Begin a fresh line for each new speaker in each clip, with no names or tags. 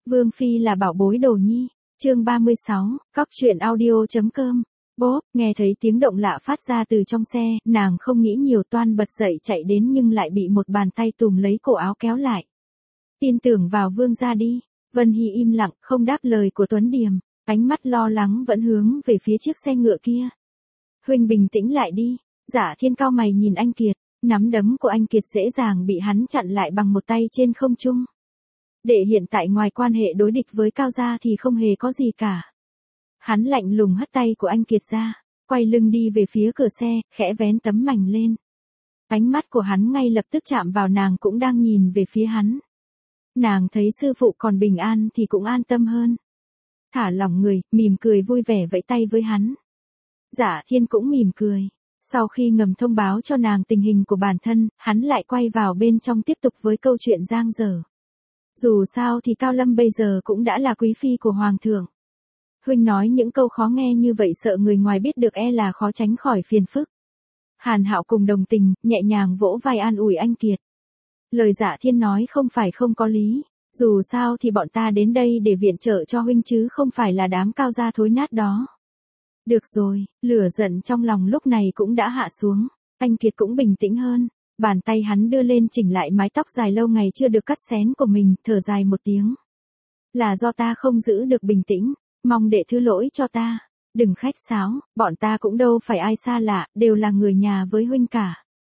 Vương Phi là bảo bối đồ nhi. Chương 36, cóc truyện audio.com. Bốp, nghe thấy tiếng động lạ phát ra từ trong xe, nàng không nghĩ nhiều toan bật dậy chạy đến nhưng lại bị một bàn tay tùm lấy cổ áo kéo lại. Tin tưởng vào Vương gia đi. Vân Hy im lặng, không đáp lời của Tuấn Điềm, ánh mắt lo lắng vẫn hướng về phía chiếc xe ngựa kia. Huynh bình tĩnh lại đi. Dạ Thiên cau mày nhìn anh Kiệt, nắm đấm của anh Kiệt dễ dàng bị hắn chặn lại bằng một tay trên không trung. Để hiện tại ngoài quan hệ đối địch với Cao gia thì không hề có gì cả. Hắn lạnh lùng hất tay của anh Kiệt ra, quay lưng đi về phía cửa xe, khẽ vén tấm mảnh lên. Ánh mắt của hắn ngay lập tức chạm vào nàng cũng đang nhìn về phía hắn. Nàng thấy sư phụ còn bình an thì cũng an tâm hơn. Thả lỏng người, mỉm cười vui vẻ vẫy tay với hắn. Dạ Thiên cũng mỉm cười. Sau khi ngầm thông báo cho nàng tình hình của bản thân, hắn lại quay vào bên trong tiếp tục với câu chuyện giang dở. Dù sao thì Cao Lâm bây giờ cũng đã là quý phi của Hoàng thượng. Huynh nói những câu khó nghe như vậy sợ người ngoài biết được e là khó tránh khỏi phiền phức. Hàn Hạo cùng đồng tình, nhẹ nhàng vỗ vai an ủi anh Kiệt. Lời Dạ Thiên nói không phải không có lý, dù sao thì bọn ta đến đây để viện trợ cho huynh chứ không phải là đám Cao gia thối nát đó. Được rồi, lửa giận trong lòng lúc này cũng đã hạ xuống, anh Kiệt cũng bình tĩnh hơn, bàn tay hắn đưa lên chỉnh lại mái tóc dài lâu ngày chưa được cắt xén của mình, thở dài một tiếng. Là do ta không giữ được bình tĩnh, mong đệ thứ lỗi cho ta, đừng khách sáo, bọn ta cũng đâu phải ai xa lạ, đều là người nhà với huynh cả.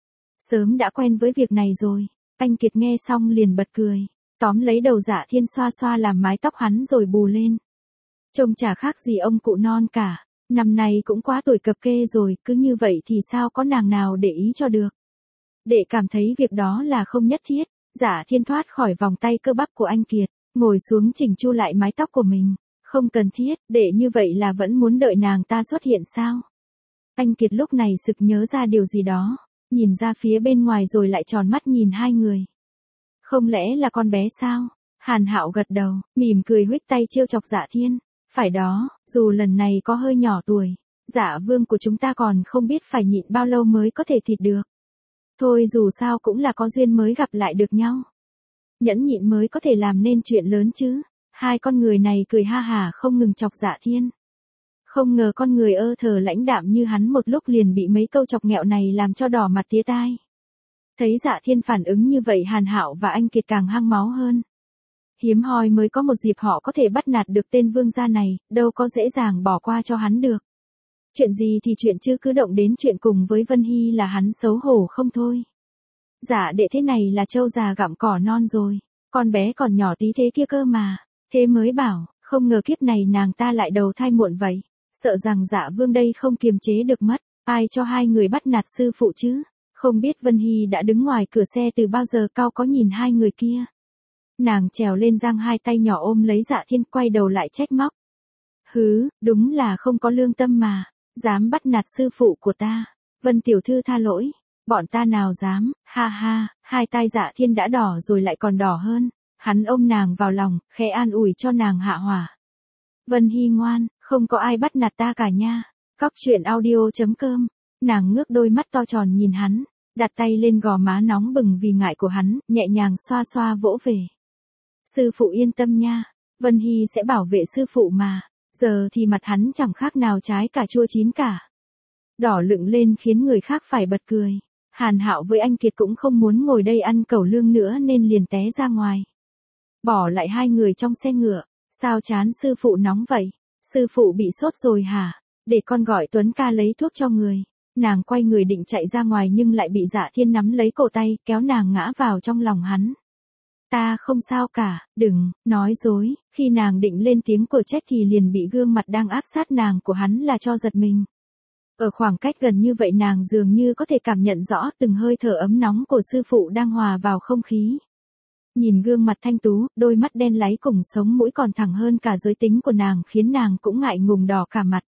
Sớm đã quen với việc này rồi, anh Kiệt nghe xong liền bật cười, tóm lấy đầu Dạ Thiên xoa xoa làm mái tóc hắn rồi bù lên. Trông chả khác gì ông cụ non cả. Năm nay cũng quá tuổi cập kê rồi, cứ như vậy thì sao có nàng nào để ý cho được. Đệ cảm thấy việc đó là không nhất thiết. Dạ Thiên thoát khỏi vòng tay cơ bắp của anh Kiệt, ngồi xuống chỉnh chu lại mái tóc của mình. Không cần thiết, đệ như vậy là vẫn muốn đợi nàng ta xuất hiện sao. Anh Kiệt lúc này sực nhớ ra điều gì đó, nhìn ra phía bên ngoài rồi lại tròn mắt nhìn hai người. Không lẽ là con bé sao? Hàn Hạo gật đầu, mỉm cười huých tay trêu chọc Dạ Thiên. Phải đó, dù lần này có hơi nhỏ tuổi, Dạ Vương của chúng ta còn không biết phải nhịn bao lâu mới có thể thịt được. Thôi dù sao cũng là có duyên mới gặp lại được nhau. Nhẫn nhịn mới có thể làm nên chuyện lớn chứ. Hai con người này cười ha hả không ngừng chọc Dạ Thiên. Không ngờ con người thờ lãnh đạm như hắn một lúc liền bị mấy câu chọc nghẹo này làm cho đỏ mặt tía tai. Thấy Dạ Thiên phản ứng như vậy Hàn Hạo và anh Kiệt càng hăng máu hơn. Hiếm hoi mới có một dịp họ có thể bắt nạt được tên vương gia này, đâu có dễ dàng bỏ qua cho hắn được. Chuyện gì thì chuyện chứ cứ động đến chuyện cùng với Vân Hy là hắn xấu hổ không thôi. Dạ đệ thế này là trâu già gặm cỏ non rồi, con bé còn nhỏ tí thế kia cơ mà, thế mới bảo, không ngờ kiếp này nàng ta lại đầu thai muộn vậy, sợ rằng Dạ Vương đây không kiềm chế được mất, ai cho hai người bắt nạt sư phụ chứ, không biết Vân Hy đã đứng ngoài cửa xe từ bao giờ Cao có nhìn hai người kia. Nàng trèo lên giang hai tay nhỏ ôm lấy Dạ Thiên quay đầu lại trách móc. Hứ, đúng là không có lương tâm mà, dám bắt nạt sư phụ của ta, Vân tiểu thư tha lỗi, bọn ta nào dám, ha ha, hai tai Dạ Thiên đã đỏ rồi lại còn đỏ hơn, hắn ôm nàng vào lòng, khẽ an ủi cho nàng hạ hỏa. Vân Hy ngoan, không có ai bắt nạt ta cả nha, cóc truyện audio.com, nàng ngước đôi mắt to tròn nhìn hắn, đặt tay lên gò má nóng bừng vì ngại của hắn, nhẹ nhàng xoa xoa vỗ về. Sư phụ yên tâm nha, Vân Hy sẽ bảo vệ sư phụ mà, giờ thì mặt hắn chẳng khác nào trái cà chua chín cả. Đỏ lựng lên khiến người khác phải bật cười, Hàn Hạo với anh Kiệt cũng không muốn ngồi đây ăn cẩu lương nữa nên liền té ra ngoài. Bỏ lại hai người trong xe ngựa, sao chán sư phụ nóng vậy, sư phụ bị sốt rồi hả, để con gọi Tuấn ca lấy thuốc cho người. Nàng quay người định chạy ra ngoài nhưng lại bị Dạ Thiên nắm lấy cổ tay, kéo nàng ngã vào trong lòng hắn. Ta không sao cả, đừng, nói dối, khi nàng định lên tiếng của trách thì liền bị gương mặt đang áp sát nàng của hắn là cho giật mình. Ở khoảng cách gần như vậy nàng dường như có thể cảm nhận rõ từng hơi thở ấm nóng của sư phụ đang hòa vào không khí. Nhìn gương mặt thanh tú, đôi mắt đen láy cùng sống mũi còn thẳng hơn cả giới tính của nàng khiến nàng cũng ngại ngùng đỏ cả mặt.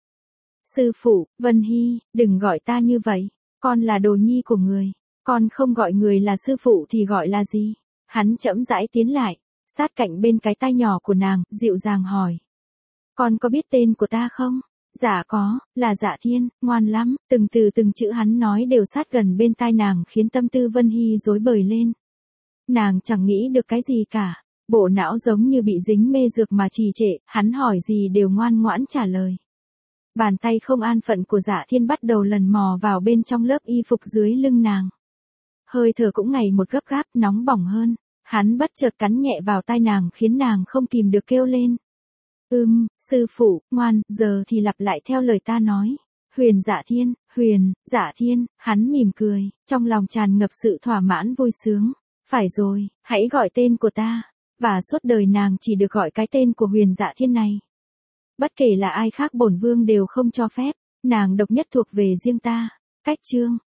Sư phụ, Vân Hy, đừng gọi ta như vậy, con là đồ nhi của người, con không gọi người là sư phụ thì gọi là gì? Hắn chậm rãi tiến lại, sát cạnh bên cái tai nhỏ của nàng, dịu dàng hỏi. Con có biết tên của ta không? Dạ có, là Dạ Thiên, ngoan lắm, từng từ từng chữ hắn nói đều sát gần bên tai nàng khiến tâm tư Vân Hy rối bời lên. Nàng chẳng nghĩ được cái gì cả, Bộ não giống như bị dính mê dược mà trì trệ, hắn hỏi gì đều ngoan ngoãn trả lời. Bàn tay không an phận của Dạ Thiên bắt đầu lần mò vào bên trong lớp y phục dưới lưng nàng. Hơi thở cũng ngày một gấp gáp, nóng bỏng hơn. Hắn bất chợt cắn nhẹ vào tai nàng khiến nàng không kìm được kêu lên. Sư phụ, ngoan, giờ thì lặp lại theo lời ta nói. Huyền Dạ Thiên, hắn mỉm cười, trong lòng tràn ngập sự thỏa mãn vui sướng. Phải rồi, hãy gọi tên của ta. Và suốt đời nàng chỉ được gọi cái tên của Huyền Dạ Thiên này. Bất kể là ai khác bổn vương đều không cho phép, nàng độc nhất thuộc về riêng ta. Cách chương